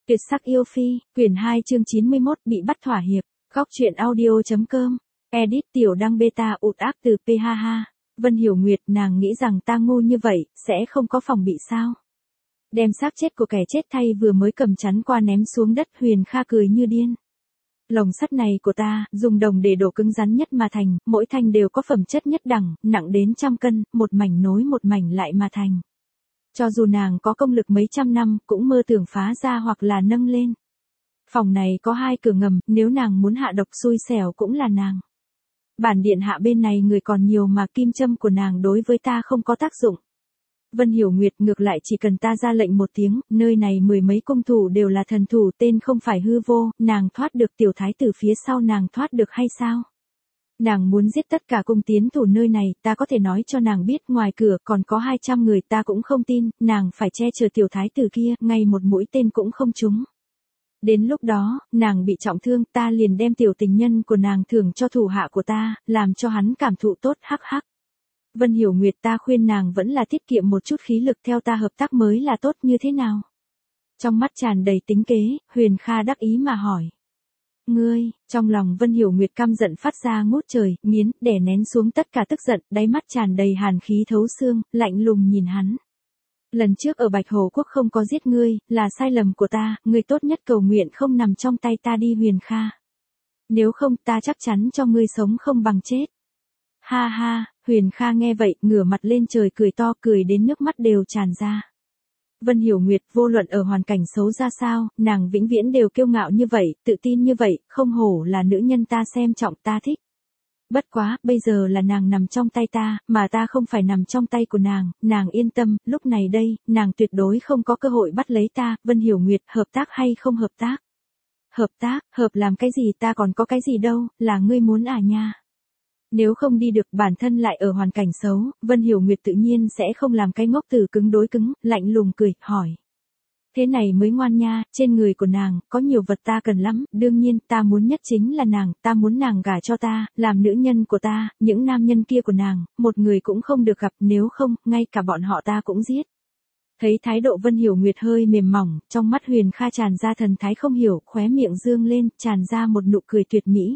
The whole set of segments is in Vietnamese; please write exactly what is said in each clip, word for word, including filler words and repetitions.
Tuyệt sắc yêu phi, quyển hai chương chín mươi mốt bị bắt thỏa hiệp, góc truyện audio.com, edit tiểu đăng beta ụt ác từ P ha ha. Vân Hiểu Nguyệt nàng nghĩ rằng ta ngu như vậy, sẽ không có phòng bị sao. Đem xác chết của kẻ chết thay vừa mới cầm chắn qua ném xuống đất. Huyền Kha cười như điên. Lồng sắt này của ta, dùng đồng để đổ cứng rắn nhất mà thành, mỗi thanh đều có phẩm chất nhất đẳng, nặng đến trăm cân, một mảnh nối một mảnh lại mà thành. Cho dù nàng có công lực mấy trăm năm, cũng mơ tưởng phá ra hoặc là nâng lên. Phòng này có hai cửa ngầm, nếu nàng muốn hạ độc xui xẻo cũng là nàng. Bản điện hạ bên này người còn nhiều mà kim châm của nàng đối với ta không có tác dụng. Vân Hiểu Nguyệt ngược lại chỉ cần ta ra lệnh một tiếng, nơi này mười mấy cung thủ đều là thần thủ, tên không phải hư vô, nàng thoát được tiểu thái tử phía sau nàng thoát được hay sao? Nàng muốn giết tất cả cung tiến thủ nơi này, ta có thể nói cho nàng biết ngoài cửa còn có hai trăm người, ta cũng không tin, nàng phải che chở tiểu thái tử kia, ngay một mũi tên cũng không trúng. Đến lúc đó, nàng bị trọng thương, ta liền đem tiểu tình nhân của nàng thưởng cho thủ hạ của ta, làm cho hắn cảm thụ tốt, hắc hắc. Vân Hiểu Nguyệt, ta khuyên nàng vẫn là tiết kiệm một chút khí lực, theo ta hợp tác mới là tốt, như thế nào? Trong mắt tràn đầy tính kế, Huyền Kha đắc ý mà hỏi. Ngươi, trong lòng Vân Hiểu Nguyệt căm giận phát ra ngút trời, nghiến, đè nén xuống tất cả tức giận, đáy mắt tràn đầy hàn khí thấu xương, lạnh lùng nhìn hắn. Lần trước ở Bạch Hồ Quốc không có giết ngươi, là sai lầm của ta, ngươi tốt nhất cầu nguyện không nằm trong tay ta đi Huyền Kha. Nếu không ta chắc chắn cho ngươi sống không bằng chết. Ha ha, Huyền Kha nghe vậy, ngửa mặt lên trời cười to, cười đến nước mắt đều tràn ra. Vân Hiểu Nguyệt vô luận ở hoàn cảnh xấu ra sao, nàng vĩnh viễn đều kiêu ngạo như vậy, tự tin như vậy, không hổ là nữ nhân ta xem trọng, ta thích. Bất quá, bây giờ là nàng nằm trong tay ta, mà ta không phải nằm trong tay của nàng, nàng yên tâm, lúc này đây, nàng tuyệt đối không có cơ hội bắt lấy ta. Vân Hiểu Nguyệt, hợp tác hay không hợp tác? Hợp tác, hợp làm cái gì, ta còn có cái gì đâu, là ngươi muốn à nha. Nếu không đi được, bản thân lại ở hoàn cảnh xấu, Vân Hiểu Nguyệt tự nhiên sẽ không làm cái ngốc tử cứng đối cứng, lạnh lùng cười, hỏi. Thế này mới ngoan nha, trên người của nàng, có nhiều vật ta cần lắm, đương nhiên, ta muốn nhất chính là nàng, ta muốn nàng gả cho ta, làm nữ nhân của ta, những nam nhân kia của nàng, một người cũng không được gặp, nếu không, ngay cả bọn họ ta cũng giết. Thấy thái độ Vân Hiểu Nguyệt hơi mềm mỏng, trong mắt Huyền Kha tràn ra thần thái không hiểu, khóe miệng dương lên, tràn ra một nụ cười tuyệt mỹ.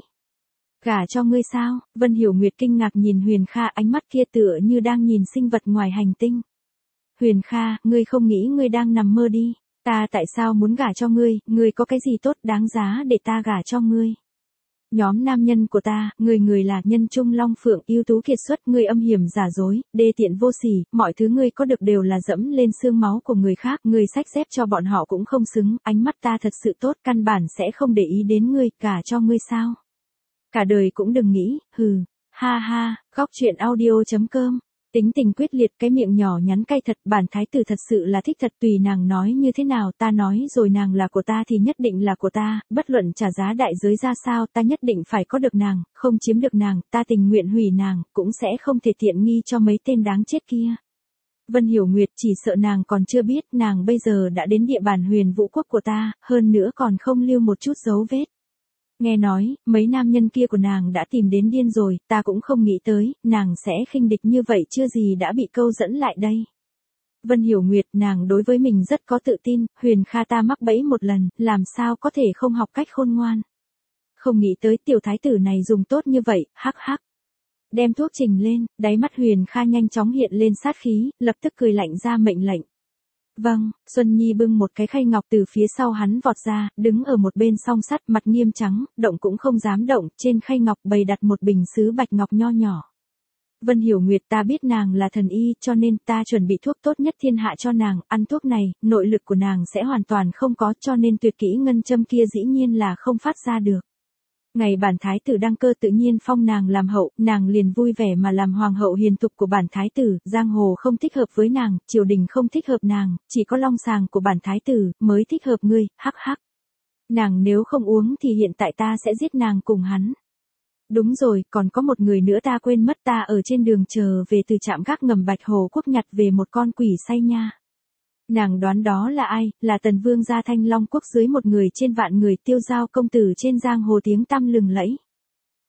Gả cho ngươi sao? Vân Hiểu Nguyệt kinh ngạc nhìn Huyền Kha, ánh mắt kia tựa như đang nhìn sinh vật ngoài hành tinh. Huyền Kha, ngươi không nghĩ ngươi đang nằm mơ đi. Ta tại sao muốn gả cho ngươi, ngươi có cái gì tốt đáng giá để ta gả cho ngươi? Nhóm nam nhân của ta, người người là nhân trung long phượng, ưu tú kiệt xuất, ngươi âm hiểm giả dối, đê tiện vô sỉ, mọi thứ ngươi có được đều là dẫm lên xương máu của người khác, ngươi xách xếp cho bọn họ cũng không xứng, ánh mắt ta thật sự tốt, căn bản sẽ không để ý đến ngươi, gả cho ngươi sao? Cả đời cũng đừng nghĩ, hừ, ha ha, góc truyện audio.com. Tính tình quyết liệt, cái miệng nhỏ nhắn cay thật, bản thái tử thật sự là thích thật, tùy nàng nói như thế nào, ta nói rồi nàng là của ta thì nhất định là của ta, bất luận trả giá đại giới ra sao, ta nhất định phải có được nàng, không chiếm được nàng, ta tình nguyện hủy nàng, cũng sẽ không thể tiện nghi cho mấy tên đáng chết kia. Vân Hiểu Nguyệt, chỉ sợ nàng còn chưa biết, nàng bây giờ đã đến địa bàn Huyền Vũ Quốc của ta, hơn nữa còn không lưu một chút dấu vết. Nghe nói, mấy nam nhân kia của nàng đã tìm đến điên rồi, ta cũng không nghĩ tới, nàng sẽ khinh địch như vậy, chưa gì đã bị câu dẫn lại đây. Vân Hiểu Nguyệt, nàng đối với mình rất có tự tin, Huyền Kha ta mắc bẫy một lần, làm sao có thể không học cách khôn ngoan. Không nghĩ tới tiểu thái tử này dùng tốt như vậy, hắc hắc. Đem thuốc trình lên, đáy mắt Huyền Kha nhanh chóng hiện lên sát khí, lập tức cười lạnh ra mệnh lệnh. Vâng, Xuân Nhi bưng một cái khay ngọc từ phía sau hắn vọt ra, đứng ở một bên song sắt, mặt nghiêm trắng, động cũng không dám động, trên khay ngọc bày đặt một bình sứ bạch ngọc nho nhỏ. Vân Hiểu Nguyệt, ta biết nàng là thần y, cho nên ta chuẩn bị thuốc tốt nhất thiên hạ cho nàng, ăn thuốc này, nội lực của nàng sẽ hoàn toàn không có, cho nên tuyệt kỹ ngân châm kia dĩ nhiên là không phát ra được. Ngày bản thái tử đăng cơ tự nhiên phong nàng làm hậu, nàng liền vui vẻ mà làm hoàng hậu hiền thục của bản thái tử, giang hồ không thích hợp với nàng, triều đình không thích hợp nàng, chỉ có long sàng của bản thái tử mới thích hợp ngươi, hắc hắc. Nàng nếu không uống thì hiện tại ta sẽ giết nàng cùng hắn. Đúng rồi, còn có một người nữa ta quên mất, ta ở trên đường chờ về từ trạm gác ngầm Bạch Hồ Quốc nhặt về một con quỷ say nha. Nàng đoán đó là ai, là Tần Vương gia Thanh Long Quốc dưới một người trên vạn người, Tiêu Giao công tử trên giang hồ tiếng tăm lừng lẫy.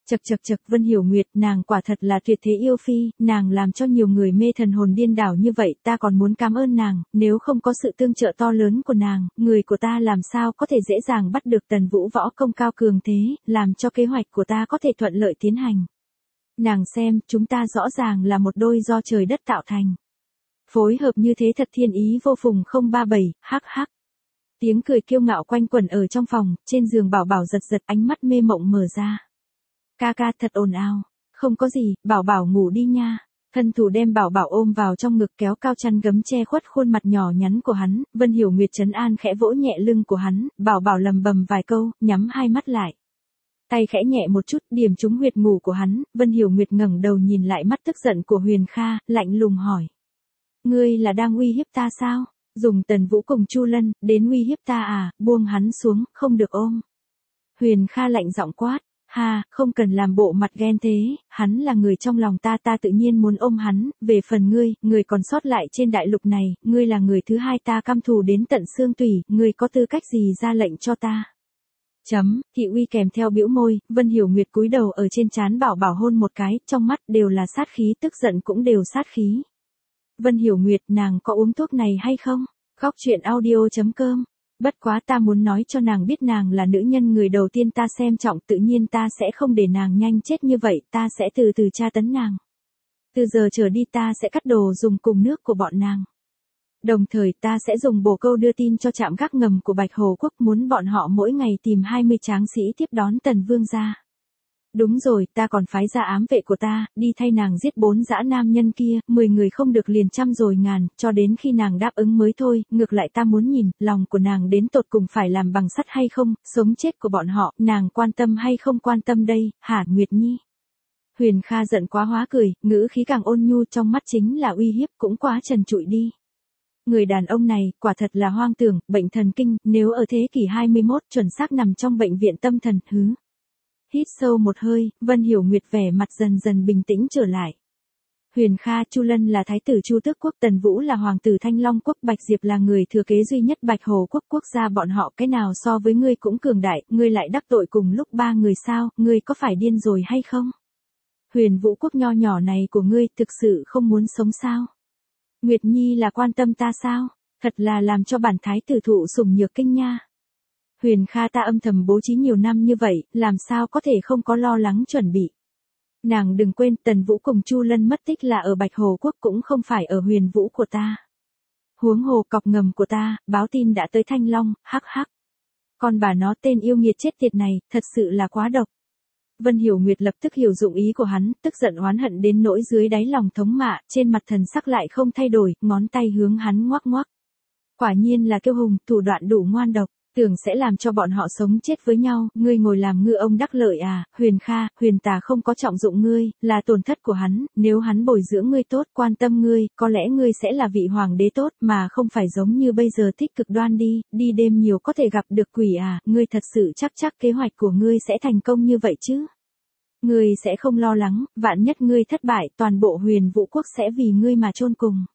Chậc chậc chậc, Vân Hiểu Nguyệt, nàng quả thật là tuyệt thế yêu phi, nàng làm cho nhiều người mê thần hồn điên đảo như vậy, ta còn muốn cảm ơn nàng, nếu không có sự tương trợ to lớn của nàng, người của ta làm sao có thể dễ dàng bắt được Tần Vũ võ công cao cường thế, làm cho kế hoạch của ta có thể thuận lợi tiến hành. Nàng xem, chúng ta rõ ràng là một đôi do trời đất tạo thành. Phối hợp như thế thật thiên ý vô phùng không ba bảy, hắc hắc. Tiếng cười kiêu ngạo quanh quẩn ở trong phòng, trên giường Bảo Bảo giật giật ánh mắt mê mộng mở ra. Ca ca thật ồn ào, không có gì, Bảo Bảo ngủ đi nha. Thân thủ đem Bảo Bảo ôm vào trong ngực kéo cao chăn gấm che khuất khuôn mặt nhỏ nhắn của hắn, Vân Hiểu Nguyệt trấn an khẽ vỗ nhẹ lưng của hắn, Bảo Bảo lầm bầm vài câu, nhắm hai mắt lại. Tay khẽ nhẹ một chút, điểm trúng huyệt ngủ của hắn, Vân Hiểu Nguyệt ngẩng đầu nhìn lại mắt tức giận của Huyền Kha, lạnh lùng hỏi. Ngươi là đang uy hiếp ta sao? Dùng Tần Vũ cùng Chu Lân, đến uy hiếp ta à, buông hắn xuống, không được ôm. Huyền Kha lạnh giọng quát. Ha, không cần làm bộ mặt ghen thế, hắn là người trong lòng ta, ta tự nhiên muốn ôm hắn, về phần ngươi, người còn sót lại trên đại lục này, ngươi là người thứ hai ta căm thù đến tận xương tủy, ngươi có tư cách gì ra lệnh cho ta? Chấm, Thị Uy kèm theo bĩu môi, Vân Hiểu Nguyệt cúi đầu ở trên trán Bảo Bảo hôn một cái, trong mắt đều là sát khí, tức giận cũng đều sát khí. Vân Hiểu Nguyệt, nàng có uống thuốc này hay không? Góc truyện audio chấm com. Bất quá ta muốn nói cho nàng biết nàng là nữ nhân người đầu tiên ta xem trọng, tự nhiên ta sẽ không để nàng nhanh chết như vậy, ta sẽ từ từ tra tấn nàng. Từ giờ trở đi ta sẽ cắt đồ dùng cùng nước của bọn nàng. Đồng thời ta sẽ dùng bồ câu đưa tin cho trạm gác ngầm của Bạch Hồ Quốc, muốn bọn họ mỗi ngày tìm hai mươi tráng sĩ tiếp đón Tần Vương gia. Đúng rồi, ta còn phái ra ám vệ của ta, đi thay nàng giết bốn dã nam nhân kia, mười người không được liền trăm rồi ngàn, cho đến khi nàng đáp ứng mới thôi, ngược lại ta muốn nhìn, lòng của nàng đến tột cùng phải làm bằng sắt hay không, sống chết của bọn họ, nàng quan tâm hay không quan tâm đây, hả Nguyệt Nhi? Huyền Kha giận quá hóa cười, ngữ khí càng ôn nhu, trong mắt chính là uy hiếp, cũng quá trần trụi đi. Người đàn ông này, quả thật là hoang tưởng, bệnh thần kinh, nếu ở thế kỷ hai mươi mốt, chuẩn xác nằm trong bệnh viện tâm thần, hứ. Hít sâu một hơi, Vân Hiểu Nguyệt vẻ mặt dần dần bình tĩnh trở lại. Huyền Kha, Chu Lân là thái tử Chu Tước Quốc, Tần Vũ là hoàng tử Thanh Long Quốc, Bạch Diệp là người thừa kế duy nhất Bạch Hồ Quốc, quốc gia bọn họ cái nào so với ngươi cũng cường đại, ngươi lại đắc tội cùng lúc ba người sao, ngươi có phải điên rồi hay không? Huyền Vũ Quốc nho nhỏ này của ngươi thực sự không muốn sống sao? Nguyệt Nhi là quan tâm ta sao? Thật là làm cho bản thái tử thụ sủng nhược kinh nha. Huyền Kha, ta âm thầm bố trí nhiều năm như vậy, làm sao có thể không có lo lắng chuẩn bị. Nàng đừng quên, Tần Vũ cùng Chu Lân mất tích là ở Bạch Hồ Quốc, cũng không phải ở Huyền Vũ của ta. Huống hồ cọc ngầm của ta, báo tin đã tới Thanh Long, hắc hắc. Còn bà nó tên yêu nghiệt chết tiệt này, thật sự là quá độc. Vân Hiểu Nguyệt lập tức hiểu dụng ý của hắn, tức giận oán hận đến nỗi dưới đáy lòng thống mạ, trên mặt thần sắc lại không thay đổi, ngón tay hướng hắn ngoắc ngoắc. Quả nhiên là kiêu hùng, thủ đoạn đủ ngoan độc. Tưởng sẽ làm cho bọn họ sống chết với nhau, ngươi ngồi làm ngư ông đắc lợi à, Huyền Kha, Huyền Tà không có trọng dụng ngươi, là tổn thất của hắn, nếu hắn bồi dưỡng ngươi tốt, quan tâm ngươi, có lẽ ngươi sẽ là vị hoàng đế tốt, mà không phải giống như bây giờ thích cực đoan đi, đi đêm nhiều có thể gặp được quỷ à, ngươi thật sự chắc chắc kế hoạch của ngươi sẽ thành công như vậy chứ? Ngươi sẽ không lo lắng, vạn nhất ngươi thất bại, toàn bộ Huyền Vũ Quốc sẽ vì ngươi mà chôn cùng.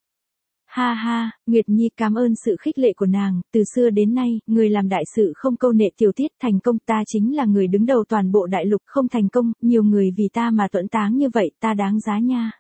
Ha ha, Nguyệt Nhi cảm ơn sự khích lệ của nàng, từ xưa đến nay, người làm đại sự không câu nệ tiểu tiết, thành công ta chính là người đứng đầu toàn bộ đại lục, không thành công, nhiều người vì ta mà tuẫn táng như vậy, ta đáng giá nha.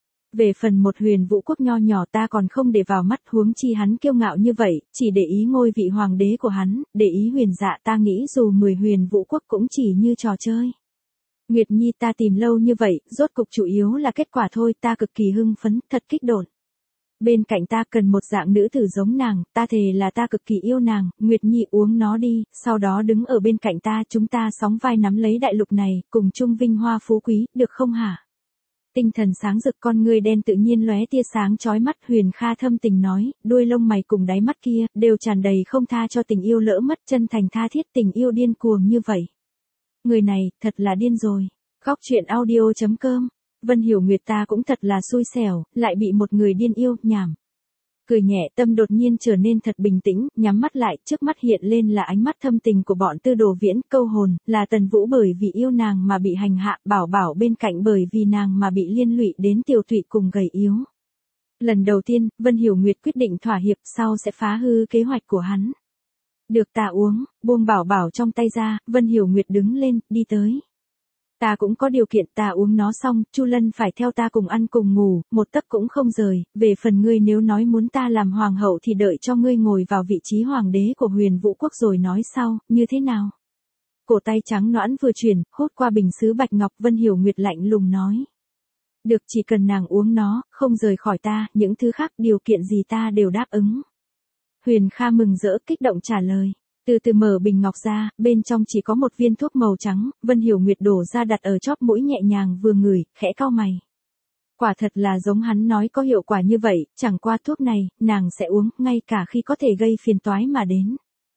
Về phần một Huyền Vũ Quốc nho nhỏ ta còn không để vào mắt, huống chi hắn kiêu ngạo như vậy, chỉ để ý ngôi vị hoàng đế của hắn, để ý Huyền Dạ, ta nghĩ dù mười Huyền Vũ Quốc cũng chỉ như trò chơi. Nguyệt Nhi, ta tìm lâu như vậy, rốt cục chủ yếu là kết quả thôi, ta cực kỳ hưng phấn, thật kích động. Bên cạnh ta cần một dạng nữ tử giống nàng, ta thề là ta cực kỳ yêu nàng, Nguyệt Nhi uống nó đi, sau đó đứng ở bên cạnh ta, chúng ta sóng vai nắm lấy đại lục này, cùng chung vinh hoa phú quý, được không hả? Tinh thần sáng rực, con ngươi đen tự nhiên lóe tia sáng chói mắt, Huyền Kha thâm tình nói, đuôi lông mày cùng đáy mắt kia, đều tràn đầy không tha cho tình yêu lỡ mất, chân thành tha thiết, tình yêu điên cuồng như vậy. Người này, thật là điên rồi. Góc truyện audio chấm com. Vân Hiểu Nguyệt, ta cũng thật là xui xẻo, lại bị một người điên yêu, nhảm. Cười nhẹ, tâm đột nhiên trở nên thật bình tĩnh, nhắm mắt lại, trước mắt hiện lên là ánh mắt thâm tình của bọn Tư Đồ Viễn, câu hồn, là Tần Vũ bởi vì yêu nàng mà bị hành hạ, Bảo Bảo bên cạnh bởi vì nàng mà bị liên lụy đến tiểu tụy cùng gầy yếu. Lần đầu tiên, Vân Hiểu Nguyệt quyết định thỏa hiệp, sau sẽ phá hư kế hoạch của hắn. Được, ta uống, buông Bảo Bảo trong tay ra, Vân Hiểu Nguyệt đứng lên, đi tới. Ta cũng có điều kiện, ta uống nó xong, Chu Lân phải theo ta cùng ăn cùng ngủ, một tấc cũng không rời, về phần ngươi nếu nói muốn ta làm hoàng hậu thì đợi cho ngươi ngồi vào vị trí hoàng đế của Huyền Vũ quốc rồi nói sau, như thế nào? Cổ tay trắng nõn vừa chuyển, hốt qua bình sứ bạch ngọc, Vân Hiểu Nguyệt lạnh lùng nói. Được, chỉ cần nàng uống nó, không rời khỏi ta, những thứ khác điều kiện gì ta đều đáp ứng. Huyền Kha mừng rỡ kích động trả lời. Từ từ mở bình ngọc ra, bên trong chỉ có một viên thuốc màu trắng, Vân Hiểu Nguyệt đổ ra đặt ở chóp mũi nhẹ nhàng vừa ngửi, khẽ cau mày. Quả thật là giống hắn nói có hiệu quả như vậy, chẳng qua thuốc này, nàng sẽ uống, ngay cả khi có thể gây phiền toái mà đến.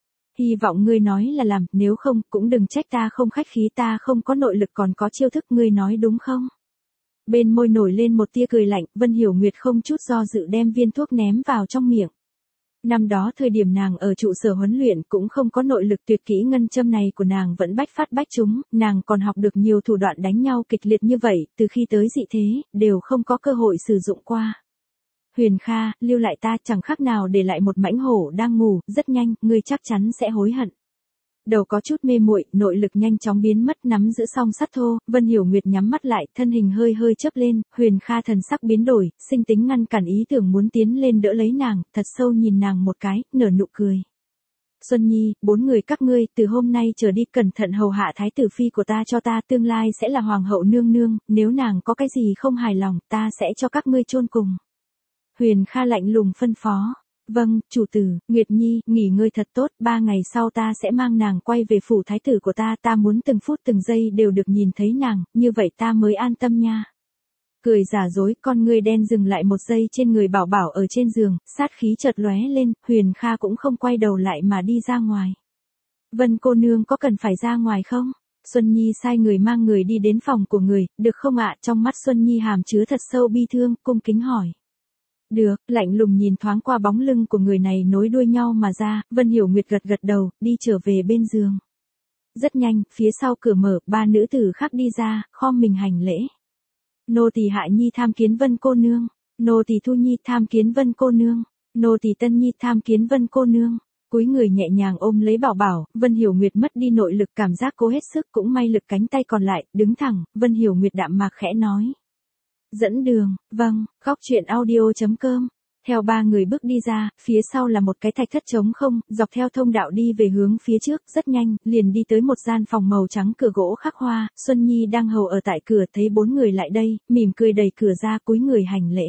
Hy vọng ngươi nói là làm, nếu không, cũng đừng trách ta không khách khí, ta không có nội lực còn có chiêu thức, ngươi nói đúng không? Bên môi nổi lên một tia cười lạnh, Vân Hiểu Nguyệt không chút do dự đem viên thuốc ném vào trong miệng. Năm đó thời điểm nàng ở trụ sở huấn luyện cũng không có nội lực, tuyệt kỹ ngân châm này của nàng vẫn bách phát bách trúng, nàng còn học được nhiều thủ đoạn đánh nhau kịch liệt như vậy, từ khi tới dị thế, đều không có cơ hội sử dụng qua. Huyền Kha, lưu lại ta, chẳng khác nào để lại một mãnh hổ đang ngủ, rất nhanh, ngươi chắc chắn sẽ hối hận. Đầu có chút mê muội, nội lực nhanh chóng biến mất, nắm giữ song sắt thô, Vân Hiểu Nguyệt nhắm mắt lại, thân hình hơi hơi chớp lên, Huyền Kha thần sắc biến đổi, sinh tính ngăn cản ý tưởng muốn tiến lên đỡ lấy nàng, thật sâu nhìn nàng một cái, nở nụ cười. Xuân Nhi, bốn người các ngươi, từ hôm nay trở đi cẩn thận hầu hạ thái tử phi của ta cho ta, tương lai sẽ là hoàng hậu nương nương, nếu nàng có cái gì không hài lòng, ta sẽ cho các ngươi chôn cùng. Huyền Kha lạnh lùng phân phó. Vâng, chủ tử, Nguyệt Nhi, nghỉ ngơi thật tốt, ba ngày sau ta sẽ mang nàng quay về phủ thái tử của ta, ta muốn từng phút từng giây đều được nhìn thấy nàng, như vậy ta mới an tâm nha. Cười giả dối, con ngươi đen dừng lại một giây trên người Bảo Bảo ở trên giường, sát khí chợt lóe lên, Huyền Kha cũng không quay đầu lại mà đi ra ngoài. Vân cô nương có cần phải ra ngoài không? Xuân Nhi sai người mang người đi đến phòng của người, được không ạ? Trong mắt Xuân Nhi hàm chứa thật sâu bi thương, cung kính hỏi. Được, lạnh lùng nhìn thoáng qua bóng lưng của người này nối đuôi nhau mà ra, Vân Hiểu Nguyệt gật gật đầu, đi trở về bên giường. Rất nhanh, phía sau cửa mở, ba nữ tử khác đi ra, khom mình hành lễ. Nô tỳ Hạ Nhi tham kiến Vân cô nương, nô tỳ Thu Nhi tham kiến Vân cô nương, nô tỳ Tân Nhi tham kiến Vân cô nương. Cúi người nhẹ nhàng ôm lấy Bảo Bảo, Vân Hiểu Nguyệt mất đi nội lực, cảm giác cố hết sức, cũng may lực cánh tay còn lại, đứng thẳng, Vân Hiểu Nguyệt đạm mạc khẽ nói. Dẫn đường, vâng, góc truyện audio chấm com. Theo ba người bước đi ra, phía sau là một cái thạch thất trống không, dọc theo thông đạo đi về hướng phía trước, rất nhanh, liền đi tới một gian phòng màu trắng, cửa gỗ khắc hoa, Xuân Nhi đang hầu ở tại cửa, thấy bốn người lại đây, mỉm cười đẩy cửa ra, cúi người hành lễ.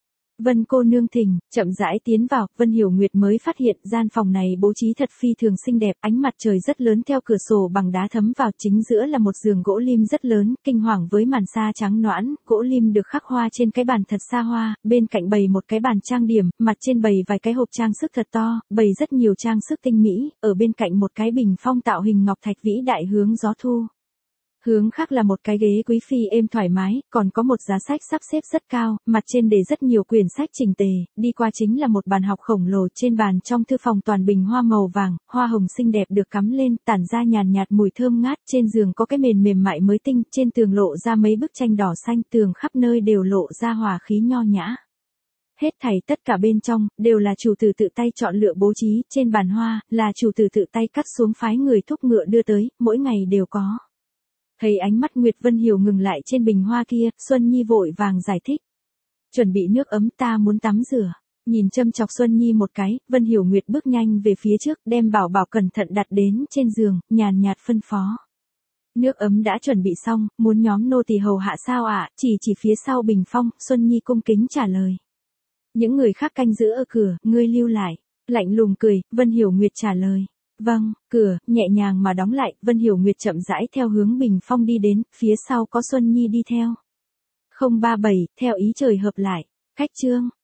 Vân cô nương thỉnh, chậm rãi tiến vào, Vân Hiểu Nguyệt mới phát hiện gian phòng này bố trí thật phi thường xinh đẹp, ánh mặt trời rất lớn theo cửa sổ bằng đá thấm vào, chính giữa là một giường gỗ lim rất lớn, kinh hoàng với màn sa trắng nõn, gỗ lim được khắc hoa trên cái bàn thật xa hoa, bên cạnh bày một cái bàn trang điểm, mặt trên bày vài cái hộp trang sức thật to, bày rất nhiều trang sức tinh mỹ, ở bên cạnh một cái bình phong tạo hình ngọc thạch vĩ đại hướng gió thu. Hướng khác là một cái ghế quý phi êm thoải mái, còn có một giá sách sắp xếp rất cao, mặt trên để rất nhiều quyển sách chỉnh tề, đi qua chính là một bàn học khổng lồ, trên bàn trong thư phòng toàn bình hoa màu vàng, hoa hồng xinh đẹp được cắm lên, tản ra nhàn nhạt mùi thơm ngát, trên giường có cái mền mềm mại mới tinh, trên tường lộ ra mấy bức tranh đỏ xanh, tường khắp nơi đều lộ ra hòa khí nho nhã. Hết thảy tất cả bên trong, đều là chủ tử tự tay chọn lựa bố trí, trên bàn hoa, là chủ tử tự tay cắt xuống phái người thúc ngựa đưa tới, mỗi ngày đều có. Thấy ánh mắt Nguyệt Vân Hiểu ngừng lại trên bình hoa kia, Xuân Nhi vội vàng giải thích. Chuẩn bị nước ấm, ta muốn tắm rửa. Nhìn châm chọc Xuân Nhi một cái, Vân Hiểu Nguyệt bước nhanh về phía trước, đem Bảo Bảo cẩn thận đặt đến trên giường, nhàn nhạt phân phó. Nước ấm đã chuẩn bị xong, muốn nhóm nô tỳ hầu hạ sao ạ? Chỉ chỉ phía sau bình phong, Xuân Nhi cung kính trả lời. Những người khác canh giữ ở cửa, ngươi lưu lại. Lạnh lùng cười, Vân Hiểu Nguyệt trả lời. Vâng, cửa, nhẹ nhàng mà đóng lại, Vân Hiểu Nguyệt chậm rãi theo hướng bình phong đi đến, phía sau có Xuân Nhi đi theo. không ba bảy, theo ý trời hợp lại. Khách chương.